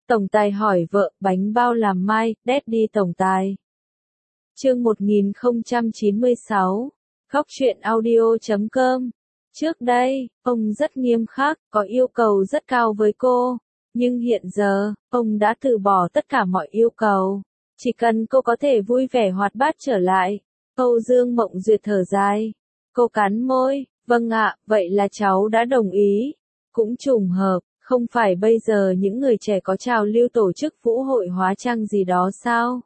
Tổng tài hỏi vợ, bánh bao làm mai, Daddy tổng tài. Chương 1096, Góc truyện audio.com. Trước đây, ông rất nghiêm khắc, có yêu cầu rất cao với cô. Nhưng hiện giờ, ông đã từ bỏ tất cả mọi yêu cầu. Chỉ cần cô có thể vui vẻ hoạt bát trở lại. Âu Dương Mộng Duyệt thở dài. Cô cắn môi, vâng ạ, vậy là cháu đã đồng ý. Cũng trùng hợp, không phải bây giờ những người trẻ có trào lưu tổ chức vũ hội hóa trang gì đó sao?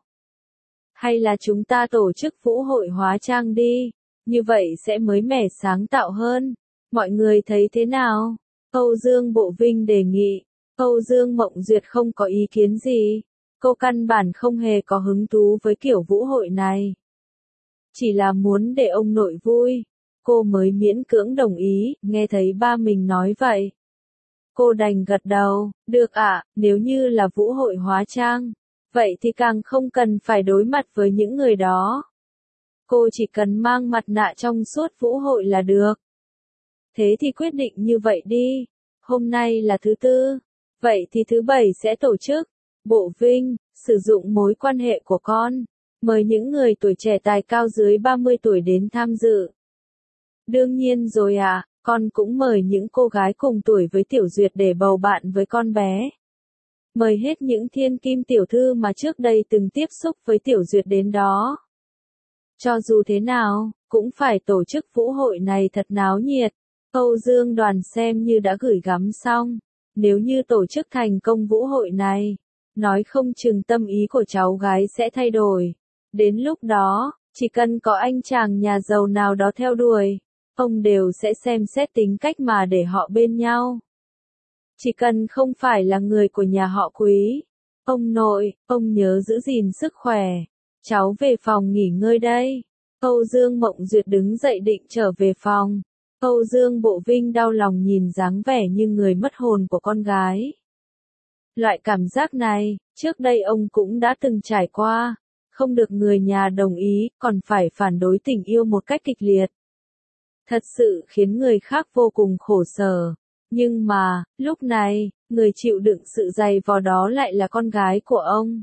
Hay là chúng ta tổ chức vũ hội hóa trang đi, như vậy sẽ mới mẻ sáng tạo hơn. Mọi người thấy thế nào? Âu Dương Bộ Vinh đề nghị. Âu Dương Mộng Duyệt không có ý kiến gì. Cô căn bản không hề có hứng thú với kiểu vũ hội này. Chỉ là muốn để ông nội vui. Cô mới miễn cưỡng đồng ý, nghe thấy ba mình nói vậy. Cô đành gật đầu, được ạ, nếu như là vũ hội hóa trang. Vậy thì càng không cần phải đối mặt với những người đó. Cô chỉ cần mang mặt nạ trong suốt vũ hội là được. Thế thì quyết định như vậy đi. Hôm nay là thứ tư. Vậy thì thứ bảy sẽ tổ chức. Bộ Vinh, sử dụng mối quan hệ của con. Mời những người tuổi trẻ tài cao dưới 30 tuổi đến tham dự. Đương nhiên rồi ạ, con cũng mời những cô gái cùng tuổi với Tiểu Duyệt để bầu bạn với con bé. Mời hết những thiên kim tiểu thư mà trước đây từng tiếp xúc với Tiểu Duyệt đến đó. Cho dù thế nào, cũng phải tổ chức vũ hội này thật náo nhiệt. Âu Dương Đoàn xem như đã gửi gắm xong. Nếu như tổ chức thành công vũ hội này, nói không chừng tâm ý của cháu gái sẽ thay đổi. Đến lúc đó, chỉ cần có anh chàng nhà giàu nào đó theo đuổi, ông đều sẽ xem xét tính cách mà để họ bên nhau. Chỉ cần không phải là người của nhà họ Quý. Ông nội, ông nhớ giữ gìn sức khỏe. Cháu về phòng nghỉ ngơi đây. Âu Dương Mộng Duyệt đứng dậy định trở về phòng. Âu Dương Bộ Vinh đau lòng nhìn dáng vẻ như người mất hồn của con gái. Loại cảm giác này, trước đây ông cũng đã từng trải qua. Không được người nhà đồng ý, còn phải phản đối tình yêu một cách kịch liệt. Thật sự khiến người khác vô cùng khổ sở. Nhưng mà, lúc này, người chịu đựng sự dày vò đó lại là con gái của ông.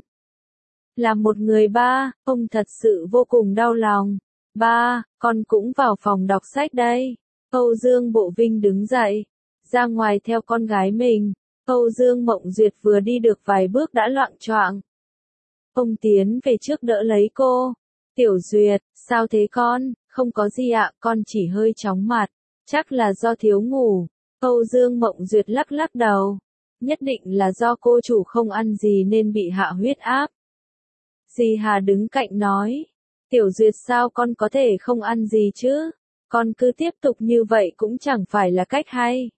Là một người ba, ông thật sự vô cùng đau lòng. Ba, con cũng vào phòng đọc sách đây. Âu Dương Bộ Vinh đứng dậy, ra ngoài theo con gái mình. Âu Dương Mộng Duyệt vừa đi được vài bước đã loạng choạng. Ông tiến về trước đỡ lấy cô. Tiểu Duyệt, sao thế con? Không có gì ạ, con chỉ hơi chóng mặt. Chắc là do thiếu ngủ. Âu Dương Mộng Duyệt lắc lắc đầu. Nhất định là do cô chủ không ăn gì nên bị hạ huyết áp. Dì Hà đứng cạnh nói. Tiểu Duyệt sao con có thể không ăn gì chứ? Con cứ tiếp tục như vậy cũng chẳng phải là cách hay.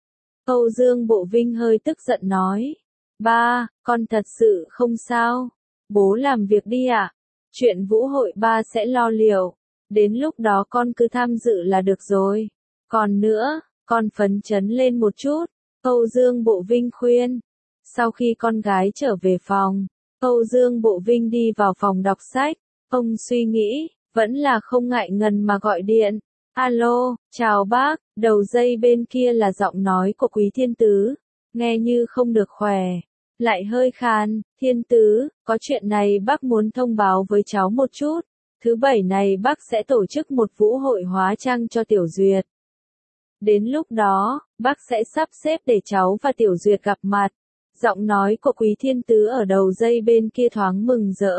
Âu Dương Bộ Vinh hơi tức giận nói. Ba, con thật sự không sao. Bố làm việc đi ạ. Chuyện vũ hội ba sẽ lo liệu. Đến lúc đó con cứ tham dự là được rồi. Còn nữa, con phấn chấn lên một chút. Âu Dương Bộ Vinh khuyên. Sau khi con gái trở về phòng, Âu Dương Bộ Vinh đi vào phòng đọc sách. Ông suy nghĩ, vẫn là không ngại ngần mà gọi điện. Alo, chào bác, đầu dây bên kia là giọng nói của Quý Thiên Tứ. Nghe như không được khỏe. Lại hơi khàn, Thiên Tứ, có chuyện này bác muốn thông báo với cháu một chút. Thứ bảy này bác sẽ tổ chức một vũ hội hóa trang cho Tiểu Duyệt. Đến lúc đó, bác sẽ sắp xếp để cháu và Tiểu Duyệt gặp mặt. Giọng nói của Quý Thiên Tứ ở đầu dây bên kia thoáng mừng rỡ.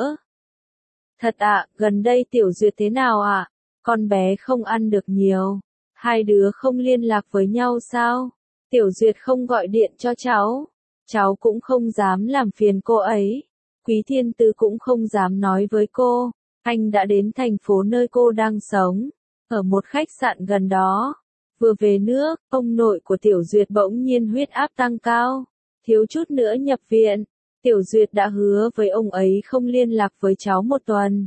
Thật ạ, gần đây Tiểu Duyệt thế nào ạ? Con bé không ăn được nhiều. Hai đứa không liên lạc với nhau sao? Tiểu Duyệt không gọi điện cho cháu. Cháu cũng không dám làm phiền cô ấy. Quý Thiên Tứ cũng không dám nói với cô. Anh đã đến thành phố nơi cô đang sống. Ở một khách sạn gần đó. Vừa về nước, ông nội của Tiểu Duyệt bỗng nhiên huyết áp tăng cao. Thiếu chút nữa nhập viện. Tiểu Duyệt đã hứa với ông ấy không liên lạc với cháu một tuần.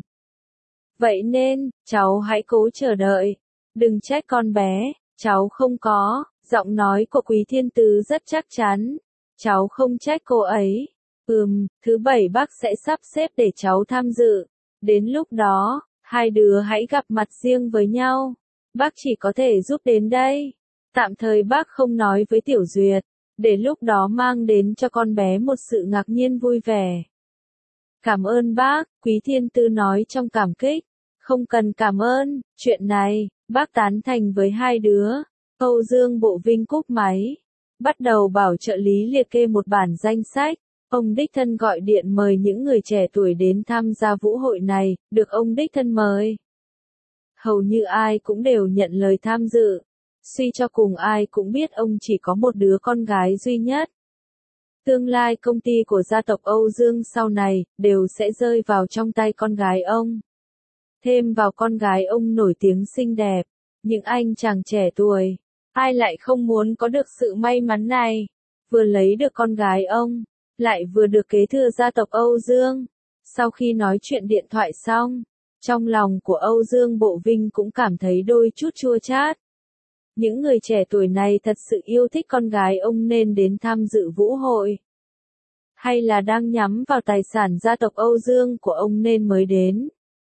Vậy nên, cháu hãy cố chờ đợi. Đừng trách con bé, cháu không có. Giọng nói của Quý Thiên Tứ rất chắc chắn. Cháu không trách cô ấy. Thứ bảy bác sẽ sắp xếp để cháu tham dự. Đến lúc đó, hai đứa hãy gặp mặt riêng với nhau. Bác chỉ có thể giúp đến đây. Tạm thời bác không nói với Tiểu Duyệt. để lúc đó mang đến cho con bé một sự ngạc nhiên vui vẻ. Cảm ơn bác, Quý Thiên Tư nói trong cảm kích. Không cần cảm ơn, chuyện này, bác tán thành với hai đứa. Âu Dương Bộ Vinh cúp máy. Bắt đầu bảo trợ lý liệt kê một bản danh sách. Ông đích thân gọi điện mời những người trẻ tuổi đến tham gia vũ hội này, được ông đích thân mời. Hầu như ai cũng đều nhận lời tham dự. Suy cho cùng ai cũng biết ông chỉ có một đứa con gái duy nhất. Tương lai công ty của gia tộc Âu Dương sau này, đều sẽ rơi vào trong tay con gái ông. Thêm vào con gái ông nổi tiếng xinh đẹp, những anh chàng trẻ tuổi, ai lại không muốn có được sự may mắn này, vừa lấy được con gái ông, lại vừa được kế thừa gia tộc Âu Dương. Sau khi nói chuyện điện thoại xong, trong lòng của Âu Dương Bộ Vinh cũng cảm thấy đôi chút chua chát. Những người trẻ tuổi này thật sự yêu thích con gái ông nên đến tham dự vũ hội. Hay là đang nhắm vào tài sản gia tộc Âu Dương của ông nên mới đến.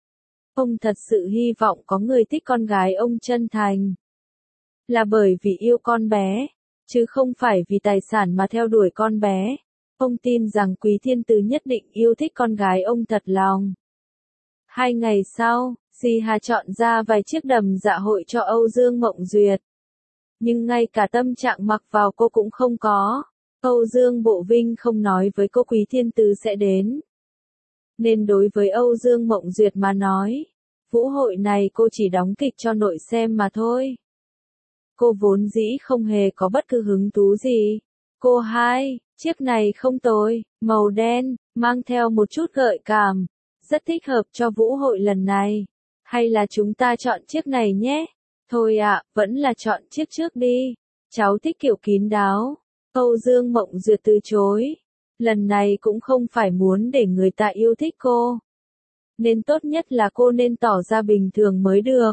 Ông thật sự hy vọng có người thích con gái ông chân thành. Là bởi vì yêu con bé, chứ không phải vì tài sản mà theo đuổi con bé. Ông tin rằng Quý Thiên Tứ nhất định yêu thích con gái ông thật lòng. 2 ngày sau, dì Hà chọn ra vài chiếc đầm dạ hội cho Âu Dương Mộng Duyệt. Nhưng ngay cả tâm trạng mặc vào cô cũng không có. Âu Dương Bộ Vinh không nói với cô Quý Thiên Tứ sẽ đến. Nên đối với Âu Dương Mộng Duyệt mà nói, vũ hội này cô chỉ đóng kịch cho nội xem mà thôi. Cô vốn dĩ không hề có bất cứ hứng thú gì. Cô hai, chiếc này không tồi, màu đen, mang theo một chút gợi cảm, rất thích hợp cho vũ hội lần này. Hay là chúng ta chọn chiếc này nhé? Thôi ạ, vẫn là chọn chiếc trước đi. Cháu thích kiểu kín đáo. Âu Dương Mộng Duyệt từ chối. Lần này cũng không phải muốn để người ta yêu thích cô. Nên tốt nhất là cô nên tỏ ra bình thường mới được.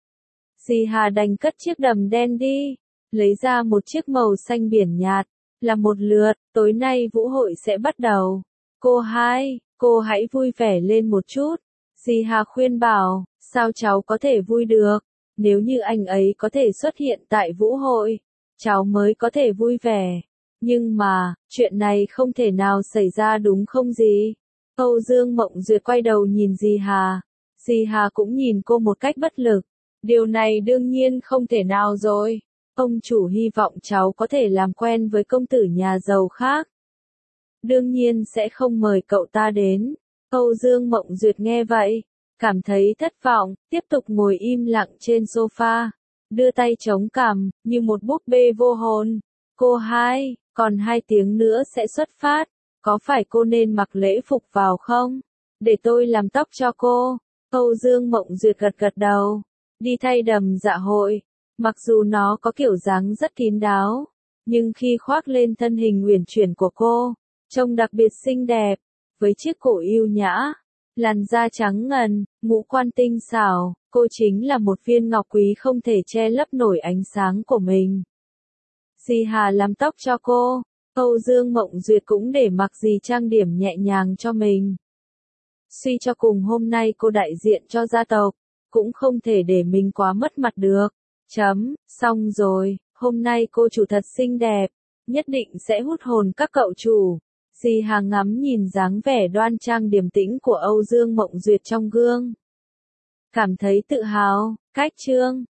Dì Hà đành cất chiếc đầm đen đi. Lấy ra một chiếc màu xanh biển nhạt. Là một lượt, tối nay vũ hội sẽ bắt đầu. Cô hai, cô hãy vui vẻ lên một chút. Dì Hà khuyên bảo, sao cháu có thể vui được? Nếu như anh ấy có thể xuất hiện tại vũ hội, cháu mới có thể vui vẻ. Nhưng mà, chuyện này không thể nào xảy ra đúng không gì? Âu Dương Mộng Duyệt quay đầu nhìn dì Hà. Dì Hà cũng nhìn cô một cách bất lực. Điều này đương nhiên không thể nào rồi. Ông chủ hy vọng cháu có thể làm quen với công tử nhà giàu khác. Đương nhiên sẽ không mời cậu ta đến. Âu Dương Mộng Duyệt nghe vậy, cảm thấy thất vọng, tiếp tục ngồi im lặng trên sofa, đưa tay chống cằm, như một búp bê vô hồn. Cô hai, còn 2 tiếng nữa sẽ xuất phát, có phải cô nên mặc lễ phục vào không? Để tôi làm tóc cho cô. Âu Dương Mộng Duyệt gật gật đầu, đi thay đầm dạ hội. Mặc dù nó có kiểu dáng rất kín đáo, nhưng khi khoác lên thân hình uyển chuyển của cô, trông đặc biệt xinh đẹp, với chiếc cổ yêu nhã, làn da trắng ngần, ngũ quan tinh xảo, cô chính là một viên ngọc quý không thể che lấp nổi ánh sáng của mình. Dì Hà làm tóc cho cô, Âu Dương Mộng Duyệt cũng để mặc dì trang điểm nhẹ nhàng cho mình. Suy cho cùng hôm nay cô đại diện cho gia tộc, cũng không thể để mình quá mất mặt được. Xong rồi, hôm nay cô chủ thật xinh đẹp, nhất định sẽ hút hồn các cậu chủ. Dì Hà ngắm nhìn dáng vẻ đoan trang điềm tĩnh của Âu Dương Mộng Duyệt trong gương. Cảm thấy tự hào, cách chương.